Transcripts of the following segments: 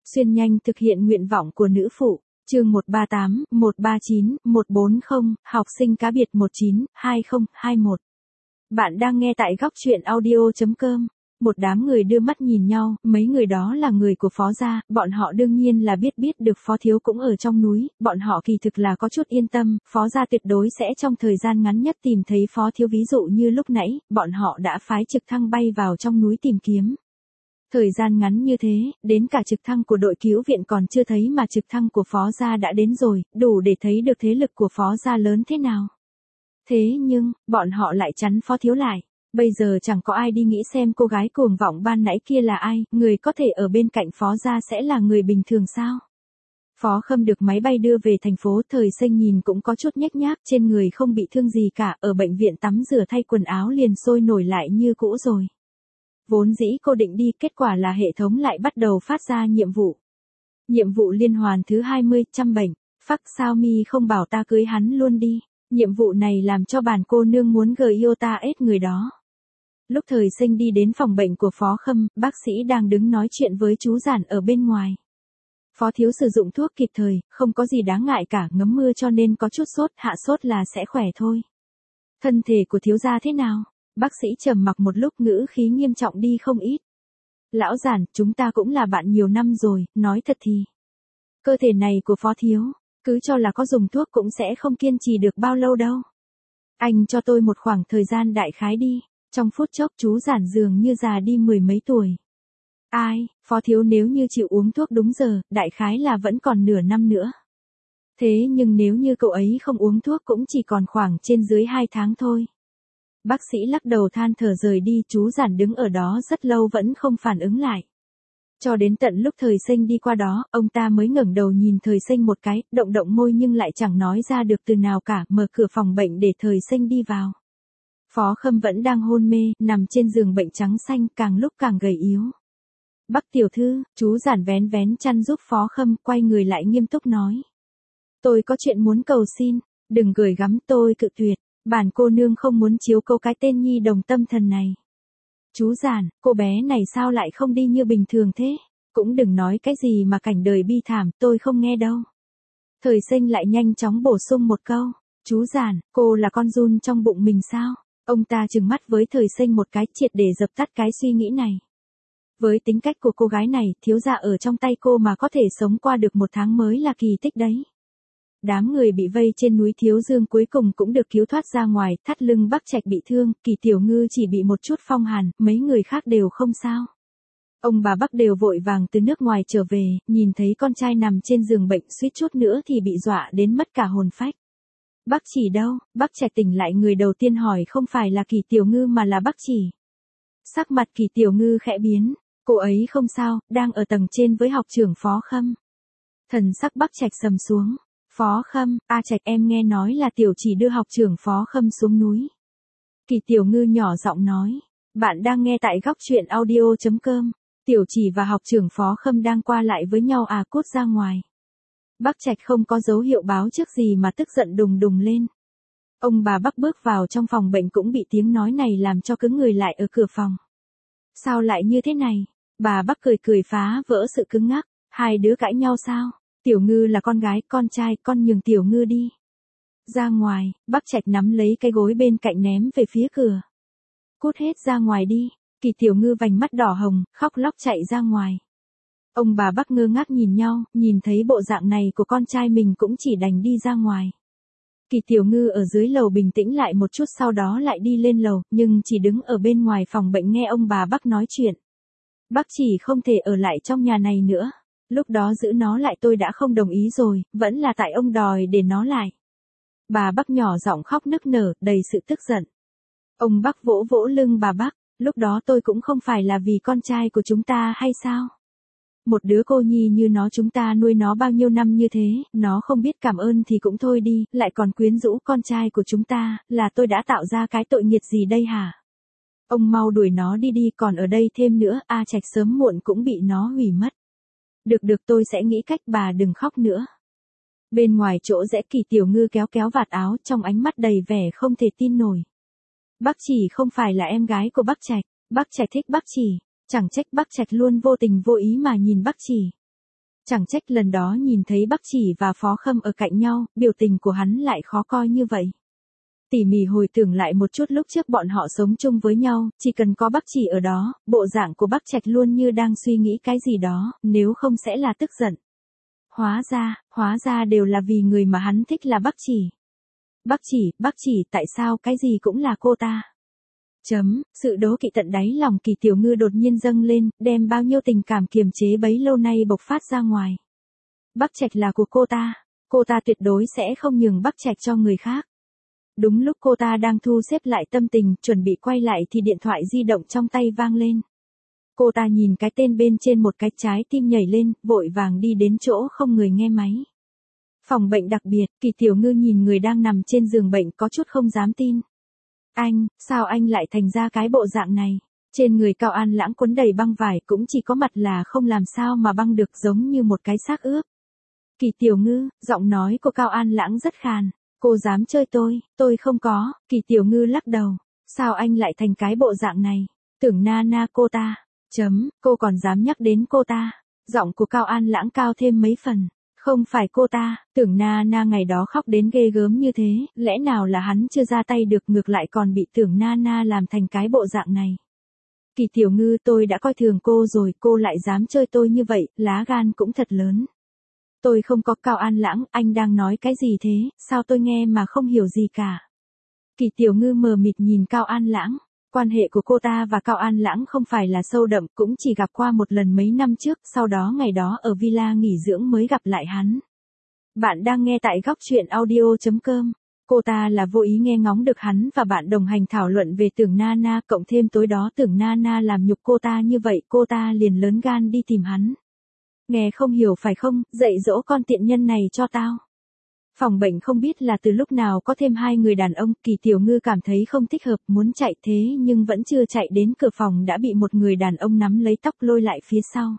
Xuyên nhanh thực hiện nguyện vọng của nữ phụ. Chương 138, 139, 140, học sinh cá biệt 19, 20, 21. Bạn đang nghe tại góc truyện audio.com. Một đám người đưa mắt nhìn nhau, mấy người đó là người của Phó gia, bọn họ đương nhiên là biết được Phó thiếu cũng ở trong núi, bọn họ kỳ thực là có chút yên tâm, Phó gia tuyệt đối sẽ trong thời gian ngắn nhất tìm thấy Phó thiếu, ví dụ như lúc nãy, bọn họ đã phái trực thăng bay vào trong núi tìm kiếm. Thời gian ngắn như thế, đến cả trực thăng của đội cứu viện còn chưa thấy mà trực thăng của Phó gia đã đến rồi, đủ để thấy được thế lực của Phó gia lớn thế nào. Thế nhưng, bọn họ lại chắn Phó thiếu lại. Bây giờ chẳng có ai đi nghĩ xem cô gái cuồng vọng ban nãy kia là ai, người có thể ở bên cạnh Phó gia sẽ là người bình thường sao? Phó Khâm được máy bay đưa về thành phố, Thời Sinh nhìn cũng có chút nhếch nhác, trên người không bị thương gì cả, ở bệnh viện tắm rửa thay quần áo liền sôi nổi lại như cũ rồi. Vốn dĩ cô định đi, kết quả là hệ thống lại bắt đầu phát ra nhiệm vụ. Nhiệm vụ liên hoàn thứ 20, chăm bệnh, phắc sao mi không bảo ta cưới hắn luôn đi. Nhiệm vụ này làm cho bản cô nương muốn gợi yêu ta ết người đó. Lúc Thời Sinh đi đến phòng bệnh của Phó Khâm, bác sĩ đang đứng nói chuyện với chú Giản ở bên ngoài. Phó thiếu sử dụng thuốc kịp thời, không có gì đáng ngại cả, ngấm mưa cho nên có chút sốt, hạ sốt là sẽ khỏe thôi. Thân thể của thiếu gia thế nào? Bác sĩ trầm mặc một lúc, ngữ khí nghiêm trọng đi không ít. Lão Giản, chúng ta cũng là bạn nhiều năm rồi, nói thật thì. Cơ thể này của Phó thiếu, cứ cho là có dùng thuốc cũng sẽ không kiên trì được bao lâu đâu. Anh cho tôi một khoảng thời gian đại khái đi. Trong phút chốc chú Giản dường như già đi mười mấy tuổi. Ai, Phó thiếu nếu như chịu uống thuốc đúng giờ, đại khái là vẫn còn nửa năm nữa. Thế nhưng nếu như cậu ấy không uống thuốc cũng chỉ còn khoảng trên dưới 2 tháng thôi. Bác sĩ lắc đầu than thở rời đi, chú Giản đứng ở đó rất lâu vẫn không phản ứng lại. Cho đến tận lúc Thời Sinh đi qua đó, ông ta mới ngẩng đầu nhìn Thời Sinh một cái, động môi nhưng lại chẳng nói ra được từ nào cả, mở cửa phòng bệnh để Thời Sinh đi vào. Phó Khâm vẫn đang hôn mê, nằm trên giường bệnh trắng xanh, càng lúc càng gầy yếu. Bắc tiểu thư, chú Giản vén chăn giúp Phó Khâm, quay người lại nghiêm túc nói. Tôi có chuyện muốn cầu xin, đừng gửi gắm, tôi cự tuyệt, bản cô nương không muốn chiếu cố cái tên nhi đồng tâm thần này. Chú Giản, cô bé này sao lại không đi như bình thường thế? Cũng đừng nói cái gì mà cảnh đời bi thảm, tôi không nghe đâu. Thời Sinh lại nhanh chóng bổ sung một câu. Chú Giản, cô là con giun trong bụng mình sao? Ông ta trừng mắt với Thời Sinh một cái, triệt để dập tắt cái suy nghĩ này. Với tính cách của cô gái này, thiếu gia ở trong tay cô mà có thể sống qua được 1 tháng mới là kỳ tích đấy. Đám người bị vây trên núi Thiếu Dương cuối cùng cũng được cứu thoát ra ngoài, thắt lưng Bắc Trạch bị thương, Kỳ Tiểu Ngư chỉ bị một chút phong hàn, mấy người khác đều không sao. Ông bà Bắc đều vội vàng từ nước ngoài trở về, nhìn thấy con trai nằm trên giường bệnh suýt chút nữa thì bị dọa đến mất cả hồn phách. Bắc Chỉ đâu? Bắc Trạch tỉnh lại, người đầu tiên hỏi không phải là Kỳ Tiểu Ngư mà là Bắc Chỉ. Sắc mặt Kỳ Tiểu Ngư khẽ biến, cô ấy không sao, đang ở tầng trên với học trưởng Phó Khâm. Thần sắc Bắc Trạch sầm xuống. Phó Khâm, A Trạch, em nghe nói là Tiểu Chỉ đưa học trưởng Phó Khâm xuống núi. Kỳ Tiểu Ngư nhỏ giọng nói. Bạn đang nghe tại góc truyện audio.com. Tiểu Chỉ và học trưởng Phó Khâm đang qua lại với nhau, cút ra ngoài. Bắc Trạch không có dấu hiệu báo trước gì mà tức giận đùng lên. Ông bà Bắc bước vào trong phòng bệnh cũng bị tiếng nói này làm cho cứng người lại ở cửa phòng. Sao lại như thế này? Bà Bắc cười phá vỡ sự cứng ngắc. Hai đứa cãi nhau sao? Tiểu Ngư là con gái, con trai, con nhường Tiểu Ngư đi. Ra ngoài, Bắc Trạch nắm lấy cái gối bên cạnh ném về phía cửa. Cút hết ra ngoài đi. Kỳ Tiểu Ngư vành mắt đỏ hồng, khóc lóc chạy ra ngoài. Ông bà Bắc ngơ ngác nhìn nhau, nhìn thấy bộ dạng này của con trai mình cũng chỉ đành đi ra ngoài. Kỳ Tiểu Ngư ở dưới lầu bình tĩnh lại một chút, sau đó lại đi lên lầu, nhưng chỉ đứng ở bên ngoài phòng bệnh nghe ông bà Bắc nói chuyện. Bắc Chỉ không thể ở lại trong nhà này nữa. Lúc đó giữ nó lại tôi đã không đồng ý rồi, vẫn là tại ông đòi để nó lại. Bà Bắc nhỏ giọng khóc nức nở, đầy sự tức giận. Ông Bắc vỗ vỗ lưng bà Bắc, lúc đó tôi cũng không phải là vì con trai của chúng ta hay sao? Một đứa cô nhi như nó, chúng ta nuôi nó bao nhiêu năm như thế, nó không biết cảm ơn thì cũng thôi đi, lại còn quyến rũ con trai của chúng ta, là tôi đã tạo ra cái tội nghiệt gì đây hả? Ông mau đuổi nó đi, còn ở đây thêm nữa, A Trạch sớm muộn cũng bị nó hủy mất. Được tôi sẽ nghĩ cách, bà đừng khóc nữa. Bên ngoài chỗ rẽ, Kỳ Tiểu Ngư kéo vạt áo, trong ánh mắt đầy vẻ không thể tin nổi. Bắc Chỉ không phải là em gái của Bắc Trạch, Bắc Trạch thích Bắc Chỉ, chẳng trách Bắc Trạch luôn vô tình vô ý mà nhìn Bắc Chỉ. Chẳng trách lần đó nhìn thấy Bắc Chỉ và Phó Khâm ở cạnh nhau, biểu tình của hắn lại khó coi như vậy. Tỉ mỉ hồi tưởng lại một chút lúc trước bọn họ sống chung với nhau, chỉ cần có Bắc Chỉ ở đó, bộ dạng của Bắc Trạch luôn như đang suy nghĩ cái gì đó, nếu không sẽ là tức giận. Hóa ra đều là vì người mà hắn thích là Bắc Chỉ. Bắc Chỉ, tại sao cái gì cũng là cô ta? Sự đố kỵ tận đáy lòng Kỳ Tiểu Ngư đột nhiên dâng lên, đem bao nhiêu tình cảm kiềm chế bấy lâu nay bộc phát ra ngoài. Bắc Trạch là của cô ta tuyệt đối sẽ không nhường Bắc Trạch cho người khác. Đúng lúc cô ta đang thu xếp lại tâm tình, chuẩn bị quay lại thì điện thoại di động trong tay vang lên. Cô ta nhìn cái tên bên trên một cái trái tim nhảy lên, vội vàng đi đến chỗ không người nghe máy. Phòng bệnh đặc biệt, Kỳ Tiểu Ngư nhìn người đang nằm trên giường bệnh có chút không dám tin. Sao anh lại thành ra cái bộ dạng này? Trên người Cao An Lãng quấn đầy băng vải cũng chỉ có mặt là không làm sao mà băng được, giống như một cái xác ướp. Kỳ Tiểu Ngư, giọng nói của Cao An Lãng rất khàn. Cô dám chơi tôi không có. Kỳ Tiểu Ngư lắc đầu. Sao anh lại thành cái bộ dạng này? Tưởng na cô ta. Cô còn dám nhắc đến cô ta. Giọng của Cao An Lãng cao thêm mấy phần. Không phải cô ta, Tưởng na ngày đó khóc đến ghê gớm như thế, lẽ nào là hắn chưa ra tay được, ngược lại còn bị Tưởng na làm thành cái bộ dạng này. Kỳ Tiểu Ngư, tôi đã coi thường cô rồi, cô lại dám chơi tôi như vậy, lá gan cũng thật lớn. Tôi không có. Cao An Lãng, anh đang nói cái gì thế, sao tôi nghe mà không hiểu gì cả. Kỳ Tiểu Ngư mờ mịt nhìn Cao An Lãng. Quan hệ của cô ta và Cao An Lãng không phải là sâu đậm, cũng chỉ gặp qua một lần mấy năm trước, sau đó ngày đó ở villa nghỉ dưỡng mới gặp lại hắn. Bạn đang nghe tại góc truyện audio.com. Cô ta là vô ý nghe ngóng được hắn và bạn đồng hành thảo luận về Tưởng na, cộng thêm tối đó Tưởng na làm nhục cô ta như vậy, cô ta liền lớn gan đi tìm hắn. Nghe không hiểu phải không, dạy dỗ con tiện nhân này cho tao. Phòng bệnh không biết là từ lúc nào có thêm hai người đàn ông, Kỳ Tiểu Ngư cảm thấy không thích hợp, muốn chạy thế nhưng vẫn chưa chạy đến cửa phòng đã bị một người đàn ông nắm lấy tóc lôi lại phía sau.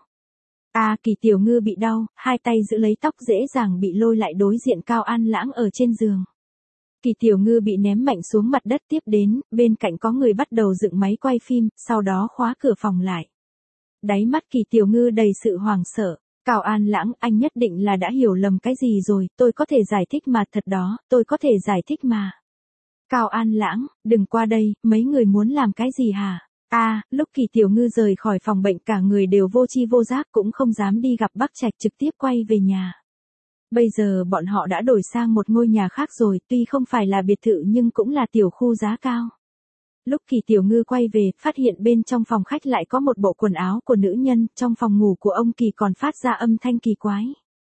Kỳ Tiểu Ngư bị đau, hai tay giữ lấy tóc dễ dàng bị lôi lại đối diện Cao An Lãng ở trên giường. Kỳ Tiểu Ngư bị ném mạnh xuống mặt đất, tiếp đến, bên cạnh có người bắt đầu dựng máy quay phim, sau đó khóa cửa phòng lại. Đáy mắt Kỳ Tiểu Ngư đầy sự hoảng sợ. Cao An Lãng, anh nhất định là đã hiểu lầm cái gì rồi, tôi có thể giải thích mà, thật đó, tôi có thể giải thích mà. Cao An Lãng, đừng qua đây, mấy người muốn làm cái gì hả? Lúc Kỳ Tiểu Ngư rời khỏi phòng bệnh cả người đều vô tri vô giác, cũng không dám đi gặp Bắc Trạch, trực tiếp quay về nhà. Bây giờ bọn họ đã đổi sang một ngôi nhà khác rồi, tuy không phải là biệt thự nhưng cũng là tiểu khu giá cao. Lúc Kỳ Tiểu Ngư quay về, phát hiện bên trong phòng khách lại có một bộ quần áo của nữ nhân, trong phòng ngủ của ông Kỳ còn phát ra âm thanh kỳ quái.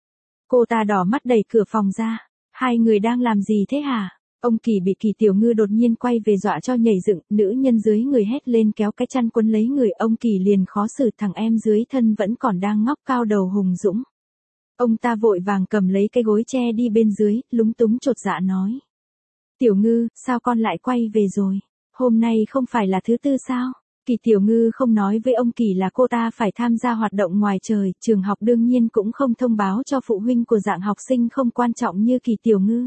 Cô ta đỏ mắt đẩy cửa phòng ra. Hai người đang làm gì thế hả? Ông Kỳ bị Kỳ Tiểu Ngư đột nhiên quay về dọa cho nhảy dựng, nữ nhân dưới người hét lên kéo cái chăn quấn lấy người, ông Kỳ liền khó xử, thằng em dưới thân vẫn còn đang ngóc cao đầu hùng dũng. Ông ta vội vàng cầm lấy cái gối che đi bên dưới, lúng túng chột dạ nói. Tiểu Ngư, sao con lại quay về rồi? Hôm nay không phải là thứ tư sao? Kỳ Tiểu Ngư không nói với ông Kỳ là cô ta phải tham gia hoạt động ngoài trời, trường học đương nhiên cũng không thông báo cho phụ huynh của dạng học sinh không quan trọng như Kỳ Tiểu Ngư.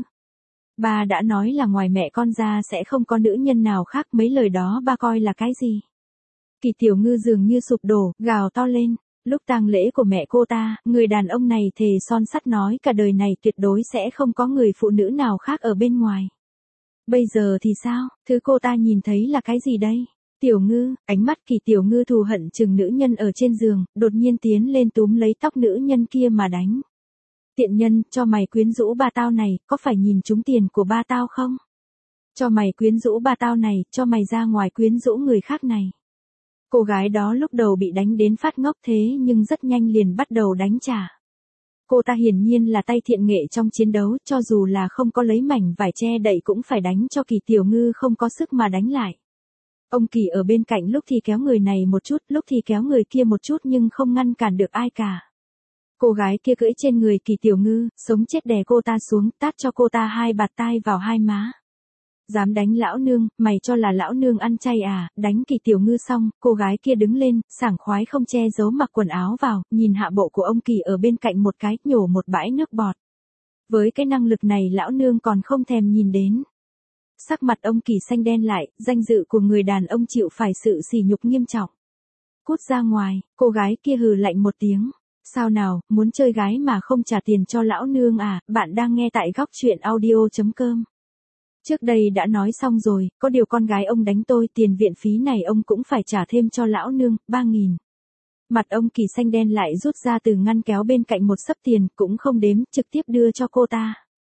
Ba đã nói là ngoài mẹ con ra sẽ không có nữ nhân nào khác, mấy lời đó ba coi là cái gì? Kỳ Tiểu Ngư dường như sụp đổ, gào to lên. Lúc tang lễ của mẹ cô ta, người đàn ông này thề son sắt nói cả đời này tuyệt đối sẽ không có người phụ nữ nào khác ở bên ngoài. Bây giờ thì sao, thứ cô ta nhìn thấy là cái gì đây? Tiểu Ngư, ánh mắt Kỳ Tiểu Ngư thù hận chừng nữ nhân ở trên giường, đột nhiên tiến lên túm lấy tóc nữ nhân kia mà đánh. Tiện nhân, cho mày quyến rũ ba tao này, có phải nhìn trúng tiền của ba tao không? Cho mày quyến rũ ba tao này, cho mày ra ngoài quyến rũ người khác này. Cô gái đó lúc đầu bị đánh đến phát ngốc thế nhưng rất nhanh liền bắt đầu đánh trả. Cô ta hiển nhiên là tay thiện nghệ trong chiến đấu, cho dù là không có lấy mảnh vải che đậy cũng phải đánh cho Kỳ Tiểu Ngư không có sức mà đánh lại. Ông Kỳ ở bên cạnh lúc thì kéo người này một chút, lúc thì kéo người kia một chút nhưng không ngăn cản được ai cả. Cô gái kia cưỡi trên người Kỳ Tiểu Ngư, sống chết đè cô ta xuống, tát cho cô ta hai bạt tai vào hai má. Dám đánh lão nương, mày cho là lão nương ăn chay à? Đánh Kỳ Tiểu Ngư xong, cô gái kia đứng lên, sảng khoái không che giấu mặc quần áo vào, nhìn hạ bộ của ông Kỳ ở bên cạnh một cái, nhổ một bãi nước bọt. Với cái năng lực này lão nương còn không thèm nhìn đến. Sắc mặt ông Kỳ xanh đen lại, danh dự của người đàn ông chịu phải sự sỉ nhục nghiêm trọng. Cút ra ngoài, cô gái kia hừ lạnh một tiếng. Sao nào, muốn chơi gái mà không trả tiền cho lão nương à, bạn đang nghe tại góc chuyện audio.com. Trước đây đã nói xong rồi, có điều con gái ông đánh tôi, tiền viện phí này ông cũng phải trả thêm cho lão nương, 3.000. Mặt ông Kỳ xanh đen lại rút ra từ ngăn kéo bên cạnh một xấp tiền, cũng không đếm, trực tiếp đưa cho cô ta.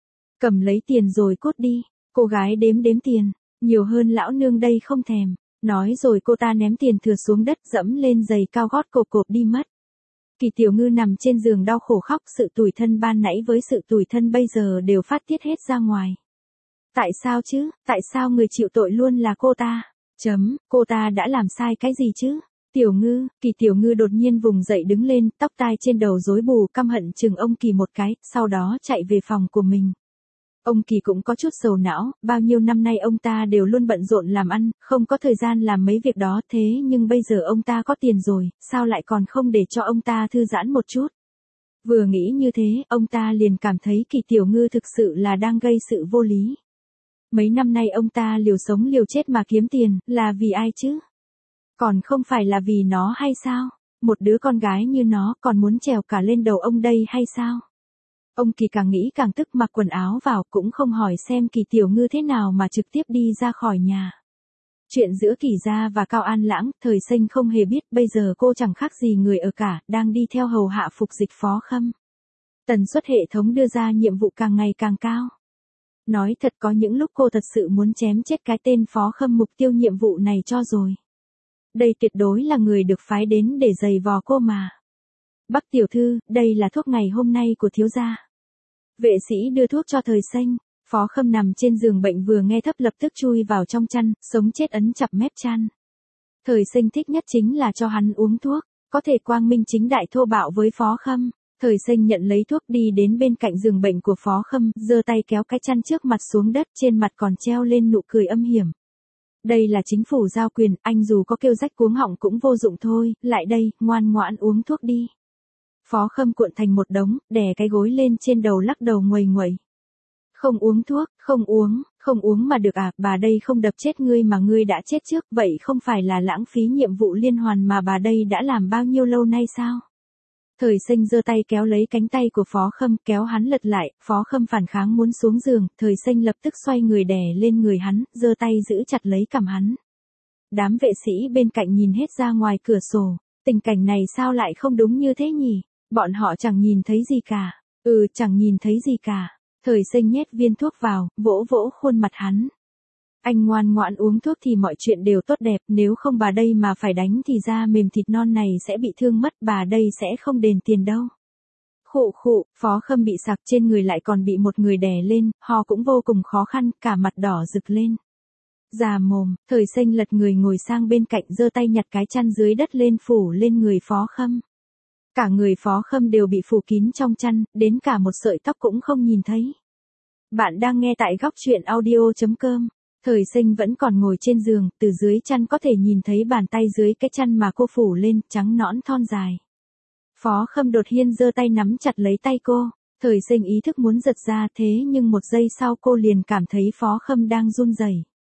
Cầm lấy tiền rồi cút đi, cô gái đếm tiền, nhiều hơn lão nương đây không thèm. Nói rồi cô ta ném tiền thừa xuống đất, dẫm lên giày cao gót cộp cộp đi mất. Kỳ Tiểu Ngư nằm trên giường đau khổ khóc, sự tủi thân ban nãy với sự tủi thân bây giờ đều phát tiết hết ra ngoài. Tại sao chứ, tại sao người chịu tội luôn là cô ta? Cô ta đã làm sai cái gì chứ? Tiểu Ngư, Kỳ Tiểu Ngư đột nhiên vùng dậy đứng lên, tóc tai trên đầu rối bù, căm hận chừng ông Kỳ một cái, sau đó chạy về phòng của mình. Ông Kỳ cũng có chút sầu não, bao nhiêu năm nay ông ta đều luôn bận rộn làm ăn, không có thời gian làm mấy việc đó, thế nhưng bây giờ ông ta có tiền rồi, sao lại còn không để cho ông ta thư giãn một chút? Vừa nghĩ như thế, ông ta liền cảm thấy Kỳ Tiểu Ngư thực sự là đang gây sự vô lý. Mấy năm nay ông ta liều sống liều chết mà kiếm tiền, là vì ai chứ? Còn không phải là vì nó hay sao? Một đứa con gái như nó còn muốn trèo cả lên đầu ông đây hay sao? Ông Kỳ càng nghĩ càng tức, mặc quần áo vào, cũng không hỏi xem Kỳ Tiểu Ngư thế nào mà trực tiếp đi ra khỏi nhà. Chuyện giữa Kỳ gia và Cao An Lãng, Thời Sinh không hề biết, bây giờ cô chẳng khác gì người ở cả, đang đi theo hầu hạ phục dịch Phó Khâm. Tần suất hệ thống đưa ra nhiệm vụ càng ngày càng cao. Nói thật, có những lúc cô thật sự muốn chém chết cái tên Phó Khâm mục tiêu nhiệm vụ này cho rồi. Đây tuyệt đối là người được phái đến để giày vò cô mà. Bắc tiểu thư, đây là thuốc ngày hôm nay của thiếu gia. Vệ sĩ đưa thuốc cho Thời Sinh. Phó Khâm nằm trên giường bệnh vừa nghe thấp lập tức chui vào trong chăn, sống chết ấn chặt mép chăn. Thời Sinh thích nhất chính là cho hắn uống thuốc, có thể quang minh chính đại thô bạo với Phó Khâm. Thời Sinh nhận lấy thuốc đi đến bên cạnh giường bệnh của Phó Khâm, giơ tay kéo cái chăn trước mặt xuống đất, trên mặt còn treo lên nụ cười âm hiểm. Đây là chính phủ giao quyền, anh dù có kêu rách cuống họng cũng vô dụng thôi, lại đây, ngoan ngoãn uống thuốc đi. Phó Khâm cuộn thành một đống, đè cái gối lên trên đầu lắc đầu nguầy nguậy. Không uống thuốc, không uống mà được à, bà đây không đập chết ngươi mà ngươi đã chết trước, vậy không phải là lãng phí nhiệm vụ liên hoàn mà bà đây đã làm bao nhiêu lâu nay sao? Thời Sinh giơ tay kéo lấy cánh tay của Phó Khâm, kéo hắn lật lại, Phó Khâm phản kháng muốn xuống giường, Thời Sinh lập tức xoay người đè lên người hắn, giơ tay giữ chặt lấy cằm hắn. Đám vệ sĩ bên cạnh nhìn hết ra ngoài cửa sổ, tình cảnh này sao lại không đúng như thế nhỉ? Bọn họ chẳng nhìn thấy gì cả. Chẳng nhìn thấy gì cả. Thời Sinh nhét viên thuốc vào, vỗ vỗ khuôn mặt hắn. Anh ngoan ngoãn uống thuốc thì mọi chuyện đều tốt đẹp, nếu không bà đây mà phải đánh thì da mềm thịt non này sẽ bị thương mất, bà đây sẽ không đền tiền đâu. Khụ khụ, Phó Khâm bị sặc trên người lại còn bị một người đè lên, ho cũng vô cùng khó khăn, cả mặt đỏ rực lên. Già mồm, Thời Sinh lật người ngồi sang bên cạnh, giơ tay nhặt cái chăn dưới đất lên phủ lên người Phó Khâm. Cả người Phó Khâm đều bị phủ kín trong chăn, đến cả một sợi tóc cũng không nhìn thấy. Bạn đang nghe tại góc chuyện audio.com. Thời Sinh vẫn còn ngồi trên giường, từ dưới chăn có thể nhìn thấy bàn tay dưới cái chăn mà cô phủ lên, trắng nõn thon dài. Phó Khâm đột nhiên giơ tay nắm chặt lấy tay cô. Thời Sinh ý thức muốn giật ra, thế nhưng một giây sau cô liền cảm thấy Phó Khâm đang run rẩy.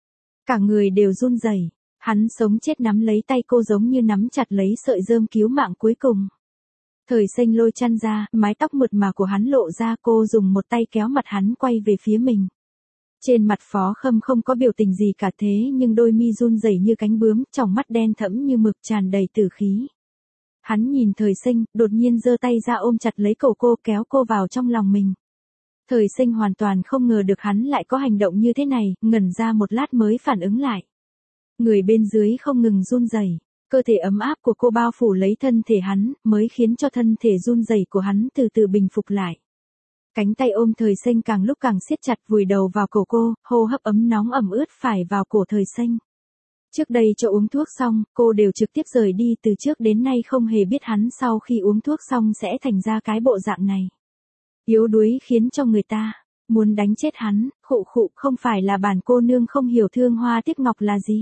Cả người đều run rẩy. Hắn sống chết nắm lấy tay cô giống như nắm chặt lấy sợi rơm cứu mạng cuối cùng. Thời Sinh lôi chăn ra, mái tóc mượt mà của hắn lộ ra, cô dùng một tay kéo mặt hắn quay về phía mình. Trên mặt Phó Khâm không có biểu tình gì cả, thế nhưng đôi mi run rẩy như cánh bướm, tròng mắt đen thẫm như mực tràn đầy tử khí. Hắn nhìn Thời Sinh, đột nhiên giơ tay ra ôm chặt lấy cổ cô, kéo cô vào trong lòng mình. Thời Sinh hoàn toàn không ngờ được hắn lại có hành động như thế này, ngẩn ra một lát mới phản ứng lại. Người bên dưới không ngừng run rẩy. Cơ thể ấm áp của cô bao phủ lấy thân thể hắn, mới khiến cho thân thể run rẩy của hắn từ từ bình phục lại. Cánh tay ôm Thời Sinh càng lúc càng siết chặt, vùi đầu vào cổ cô, hô hấp ấm nóng ẩm ướt phả vào cổ Thời Sinh. Trước đây cho uống thuốc xong, cô đều trực tiếp rời đi, từ trước đến nay không hề biết hắn sau khi uống thuốc xong sẽ thành ra cái bộ dạng này. Yếu đuối khiến cho người ta muốn đánh chết hắn, khụ khụ, không phải là bản cô nương không hiểu thương hoa tiếc ngọc là gì.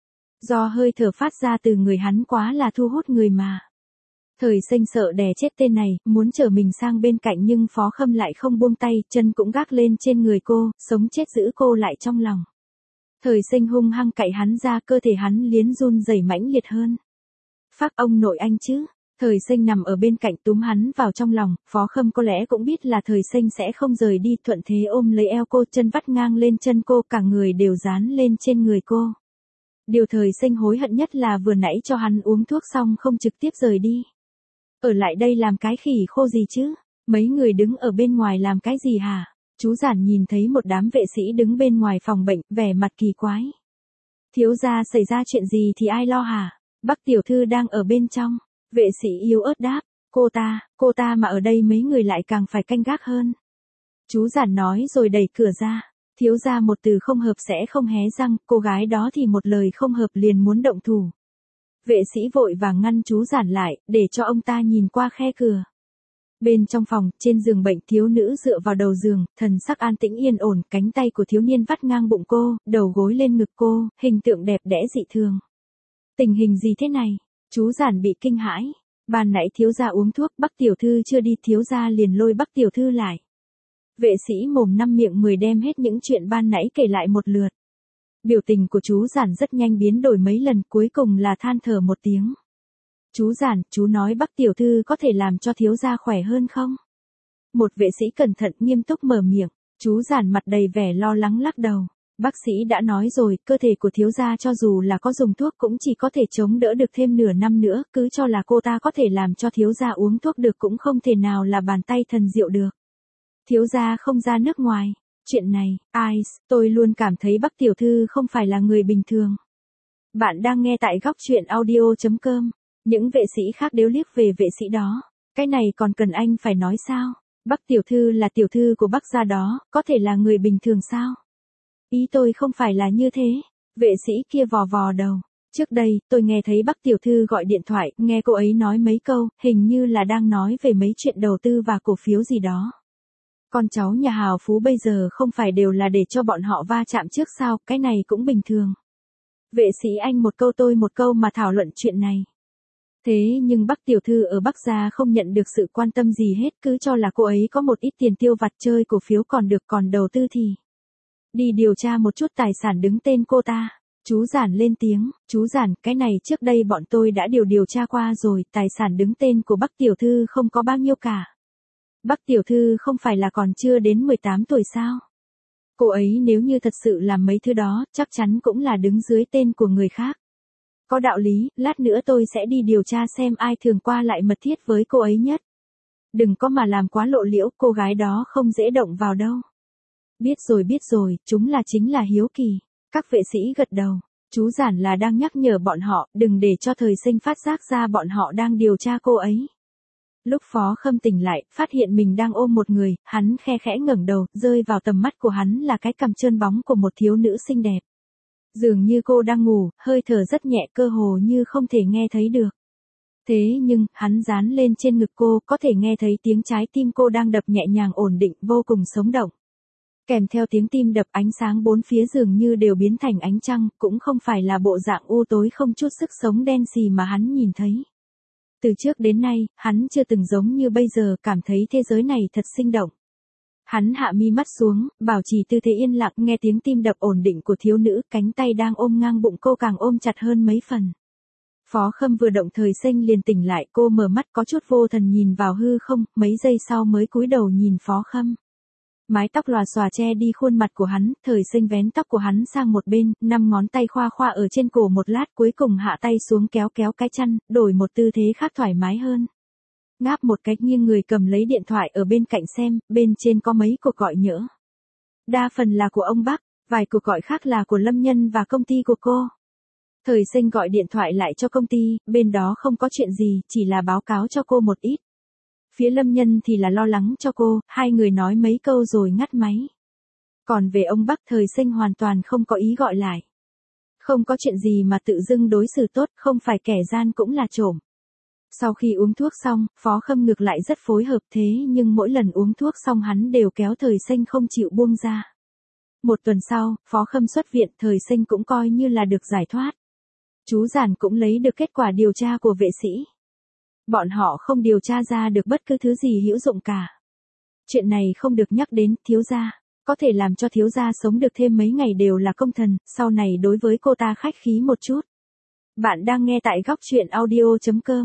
Do hơi thở phát ra từ người hắn quá là thu hút người mà. Thời Sinh sợ đè chết tên này, muốn chở mình sang bên cạnh nhưng Phó Khâm lại không buông tay, chân cũng gác lên trên người cô, sống chết giữ cô lại trong lòng. Thời Sinh hung hăng cạy hắn ra, cơ thể hắn liến run rẩy mãnh liệt hơn. Phác ông nội anh chứ. Thời Sinh nằm ở bên cạnh túm hắn vào trong lòng, Phó Khâm có lẽ cũng biết là Thời Sinh sẽ không rời đi, thuận thế ôm lấy eo cô, chân vắt ngang lên chân cô, cả người đều dán lên trên người cô. Điều Thời Sinh hối hận nhất là vừa nãy cho hắn uống thuốc xong không trực tiếp rời đi. Ở lại đây làm cái khỉ khô gì chứ? Mấy người đứng ở bên ngoài làm cái gì hả? Chú Giản nhìn thấy một đám vệ sĩ đứng bên ngoài phòng bệnh, vẻ mặt kỳ quái. Thiếu gia xảy ra chuyện gì thì ai lo hả? Bắc tiểu thư đang ở bên trong. Vệ sĩ yếu ớt đáp, cô ta mà ở đây mấy người lại càng phải canh gác hơn. Chú Giản nói rồi đẩy cửa ra. Thiếu gia một từ không hợp sẽ không hé răng, cô gái đó thì một lời không hợp liền muốn động thủ. Vệ sĩ vội vàng ngăn chú Giản lại, để cho ông ta nhìn qua khe cửa. Bên trong phòng, trên giường bệnh, thiếu nữ dựa vào đầu giường, thần sắc an tĩnh yên ổn, cánh tay của thiếu niên vắt ngang bụng cô, đầu gối lên ngực cô, hình tượng đẹp đẽ dị thường. Tình hình gì thế này? Chú Giản bị kinh hãi. Ban nãy thiếu gia uống thuốc, Bắc tiểu thư chưa đi, thiếu gia liền lôi Bắc tiểu thư lại. Vệ sĩ mồm năm miệng 10 đem hết những chuyện ban nãy kể lại một lượt. Biểu tình của chú Giản rất nhanh biến đổi mấy lần, cuối cùng là than thở một tiếng. Chú Giản, chú nói Bắc tiểu thư có thể làm cho thiếu gia khỏe hơn không? Một vệ sĩ cẩn thận nghiêm túc mở miệng. Chú Giản mặt đầy vẻ lo lắng lắc đầu. Bác sĩ đã nói rồi, cơ thể của thiếu gia cho dù là có dùng thuốc cũng chỉ có thể chống đỡ được thêm nửa năm nữa, cứ cho là cô ta có thể làm cho thiếu gia uống thuốc được cũng không thể nào là bàn tay thần diệu được. Thiếu gia không ra nước ngoài. Chuyện này, tôi luôn cảm thấy Bắc tiểu thư không phải là người bình thường. Bạn đang nghe tại góc truyện audio.com. Những vệ sĩ khác đều liếc về vệ sĩ đó. Cái này còn cần anh phải nói sao? Bắc tiểu thư là tiểu thư của Bắc gia đó, có thể là người bình thường sao? Ý tôi không phải là như thế. Vệ sĩ kia vò vò đầu. Trước đây, tôi nghe thấy Bắc tiểu thư gọi điện thoại, nghe cô ấy nói mấy câu, hình như là đang nói về mấy chuyện đầu tư và cổ phiếu gì đó. Con cháu nhà hào phú bây giờ không phải đều là để cho bọn họ va chạm trước sao, cái này cũng bình thường. Vệ sĩ anh một câu tôi một câu mà thảo luận chuyện này. Thế nhưng Bắc tiểu thư ở Bắc gia không nhận được sự quan tâm gì hết, cứ cho là cô ấy có một ít tiền tiêu vặt, chơi cổ phiếu còn được, còn đầu tư thì đi điều tra một chút tài sản đứng tên cô ta. Chú Giản lên tiếng, chú Giản, cái này trước đây bọn tôi đã điều tra qua rồi, tài sản đứng tên của Bắc tiểu thư không có bao nhiêu cả. Bắc tiểu thư không phải là còn chưa đến 18 tuổi sao? Cô ấy nếu như thật sự làm mấy thứ đó, chắc chắn cũng là đứng dưới tên của người khác. Có đạo lý, lát nữa tôi sẽ đi điều tra xem ai thường qua lại mật thiết với cô ấy nhất. Đừng có mà làm quá lộ liễu, cô gái đó không dễ động vào đâu. Biết rồi, chúng là chính là hiếu kỳ. Các vệ sĩ gật đầu. Chú Giản là đang nhắc nhở bọn họ, đừng để cho Thời Sinh phát giác ra bọn họ đang điều tra cô ấy. Lúc Phó Khâm tỉnh lại, phát hiện mình đang ôm một người, hắn khe khẽ ngẩng đầu, rơi vào tầm mắt của hắn là cái cằm trơn bóng của một thiếu nữ xinh đẹp. Dường như cô đang ngủ, hơi thở rất nhẹ, cơ hồ như không thể nghe thấy được. Thế nhưng, hắn dán lên trên ngực cô, có thể nghe thấy tiếng trái tim cô đang đập nhẹ nhàng ổn định, vô cùng sống động. Kèm theo tiếng tim đập, ánh sáng bốn phía dường như đều biến thành ánh trăng, cũng không phải là bộ dạng u tối không chút sức sống đen xì mà hắn nhìn thấy. Từ trước đến nay, hắn chưa từng giống như bây giờ cảm thấy thế giới này thật sinh động. Hắn hạ mi mắt xuống, bảo trì tư thế yên lặng, nghe tiếng tim đập ổn định của thiếu nữ, cánh tay đang ôm ngang bụng cô càng ôm chặt hơn mấy phần. Phó Khâm vừa động, Thời Sinh liền tỉnh lại, cô mở mắt có chút vô thần nhìn vào hư không, mấy giây sau mới cúi đầu nhìn Phó Khâm. Mái tóc lòa xòa che đi khuôn mặt của hắn, Thời Sinh vén tóc của hắn sang một bên, 5 ngón tay khoa khoa ở trên cổ một lát, cuối cùng hạ tay xuống kéo kéo cái chăn, đổi một tư thế khác thoải mái hơn. Ngáp một cái nghiêng người cầm lấy điện thoại ở bên cạnh xem, bên trên có mấy cuộc gọi nhỡ. Đa phần là của ông Bắc, vài cuộc gọi khác là của Lâm Nhân và công ty của cô. Thời Sinh gọi điện thoại lại cho công ty, bên đó không có chuyện gì, chỉ là báo cáo cho cô một ít. Phía Lâm Nhân thì là lo lắng cho cô, hai người nói mấy câu rồi ngắt máy. Còn về ông Bắc, Thời Sinh hoàn toàn không có ý gọi lại. Không có chuyện gì mà tự dưng đối xử tốt, không phải kẻ gian cũng là trộm. Sau khi uống thuốc xong, Phó Khâm ngược lại rất phối hợp, thế nhưng mỗi lần uống thuốc xong hắn đều kéo Thời Sinh không chịu buông ra. Một tuần sau, Phó Khâm xuất viện, Thời Sinh cũng coi như là được giải thoát. Chú Giản cũng lấy được kết quả điều tra của vệ sĩ. Bọn họ không điều tra ra được bất cứ thứ gì hữu dụng cả. Chuyện này không được nhắc đến, thiếu gia. Có thể làm cho thiếu gia sống được thêm mấy ngày đều là công thần, sau này đối với cô ta khách khí một chút. Bạn đang nghe tại góc truyện audio.com.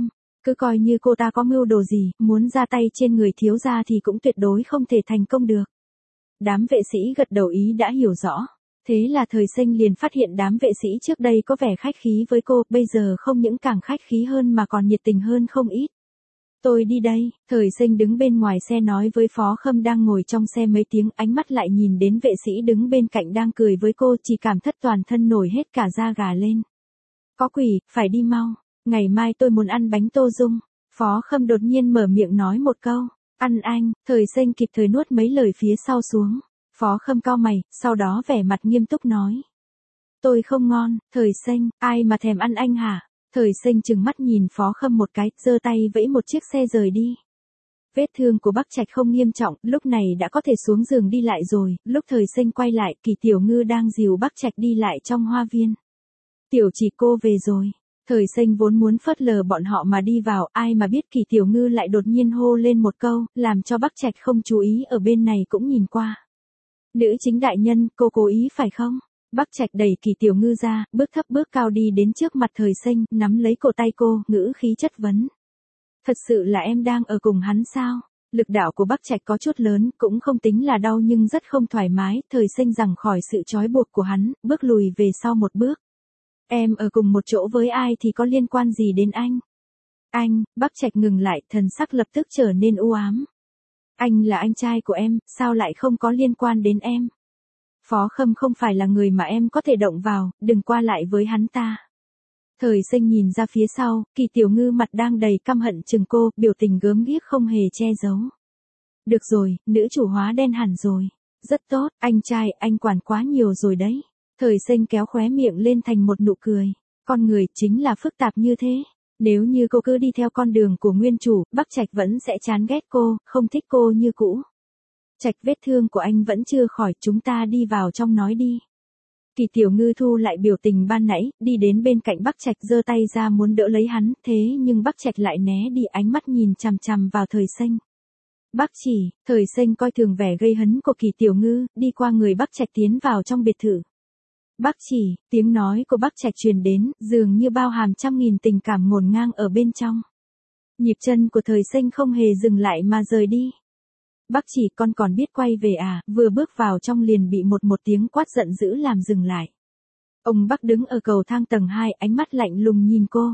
Cứ coi như cô ta có mưu đồ gì, muốn ra tay trên người thiếu gia thì cũng tuyệt đối không thể thành công được. Đám vệ sĩ gật đầu ý đã hiểu rõ. Thế là Thời Sinh liền phát hiện đám vệ sĩ trước đây có vẻ khách khí với cô, bây giờ không những càng khách khí hơn mà còn nhiệt tình hơn không ít. Tôi đi đây, Thời Sinh đứng bên ngoài xe nói với Phó Khâm đang ngồi trong xe mấy tiếng, ánh mắt lại nhìn đến vệ sĩ đứng bên cạnh đang cười với cô, chỉ cảm thất toàn thân nổi hết cả da gà lên. Có quỷ, phải đi mau, ngày mai tôi muốn ăn bánh tô dung. Phó Khâm đột nhiên mở miệng nói một câu, ăn anh, Thời Sinh kịp thời nuốt mấy lời phía sau xuống. Phó Khâm cau mày, sau đó vẻ mặt nghiêm túc nói. Tôi không ngon, Thời Sinh, ai mà thèm ăn anh hả? Thời Sinh trừng mắt nhìn Phó Khâm một cái, giơ tay vẫy một chiếc xe rời đi. Vết thương của Bắc Trạch không nghiêm trọng, lúc này đã có thể xuống giường đi lại rồi, lúc Thời Sinh quay lại, Kỳ Tiểu Ngư đang dìu Bắc Trạch đi lại trong hoa viên. Tiểu Chỉ cô về rồi. Thời Sinh vốn muốn phớt lờ bọn họ mà đi vào, ai mà biết Kỳ Tiểu Ngư lại đột nhiên hô lên một câu, làm cho Bắc Trạch không chú ý ở bên này cũng nhìn qua. Nữ chính đại nhân, cô cố ý phải không? Bắc Trạch đẩy Kỳ Tiểu Ngư ra, bước thấp bước cao đi đến trước mặt Thời Sinh, nắm lấy cổ tay cô, ngữ khí chất vấn. Thật sự là em đang ở cùng hắn sao? Lực đạo của Bắc Trạch có chút lớn, cũng không tính là đau nhưng rất không thoải mái, Thời Sinh giằng khỏi sự trói buộc của hắn, bước lùi về sau một bước. Em ở cùng một chỗ với ai thì có liên quan gì đến anh? Anh, Bắc Trạch ngừng lại, thần sắc lập tức trở nên u ám. Anh là anh trai của em, sao lại không có liên quan đến em? Phó Khâm không phải là người mà em có thể động vào, đừng qua lại với hắn ta. Thời Sinh nhìn ra phía sau, Kỳ Tiểu Ngư mặt đang đầy căm hận chừng cô, biểu tình gớm ghiếc không hề che giấu. Được rồi, nữ chủ hóa đen hẳn rồi. Rất tốt, anh trai, anh quản quá nhiều rồi đấy. Thời Sinh kéo khóe miệng lên thành một nụ cười. Con người chính là phức tạp như thế. Nếu như cô cứ đi theo con đường của nguyên chủ, Bắc Trạch vẫn sẽ chán ghét cô, không thích cô như cũ. Trạch, vết thương của anh vẫn chưa khỏi, chúng ta đi vào trong nói đi. Kỳ Tiểu Ngư thu lại biểu tình ban nãy, đi đến bên cạnh Bắc Trạch giơ tay ra muốn đỡ lấy hắn, thế nhưng Bắc Trạch lại né đi, ánh mắt nhìn chằm chằm vào Thời Sinh. Bác chỉ, Thời Sinh coi thường vẻ gây hấn của Kỳ Tiểu Ngư, đi qua người Bắc Trạch tiến vào trong biệt thự. Bác chỉ, tiếng nói của Bắc Trạch truyền đến, dường như bao hàm trăm nghìn tình cảm ngổn ngang ở bên trong. Nhịp chân của Thời Sinh không hề dừng lại mà rời đi. Bác chỉ, con còn biết quay về à? Vừa bước vào trong liền bị một tiếng quát giận dữ làm dừng lại. Ông Bắc đứng ở cầu thang tầng 2, ánh mắt lạnh lùng nhìn cô.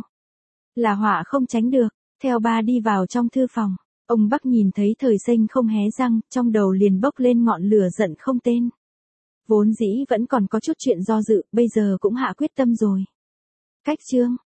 Là họa không tránh được, theo ba đi vào trong thư phòng. Ông Bắc nhìn thấy Thời Sinh không hé răng, trong đầu liền bốc lên ngọn lửa giận không tên. Vốn dĩ vẫn còn có chút chuyện do dự, bây giờ cũng hạ quyết tâm rồi. Cách chương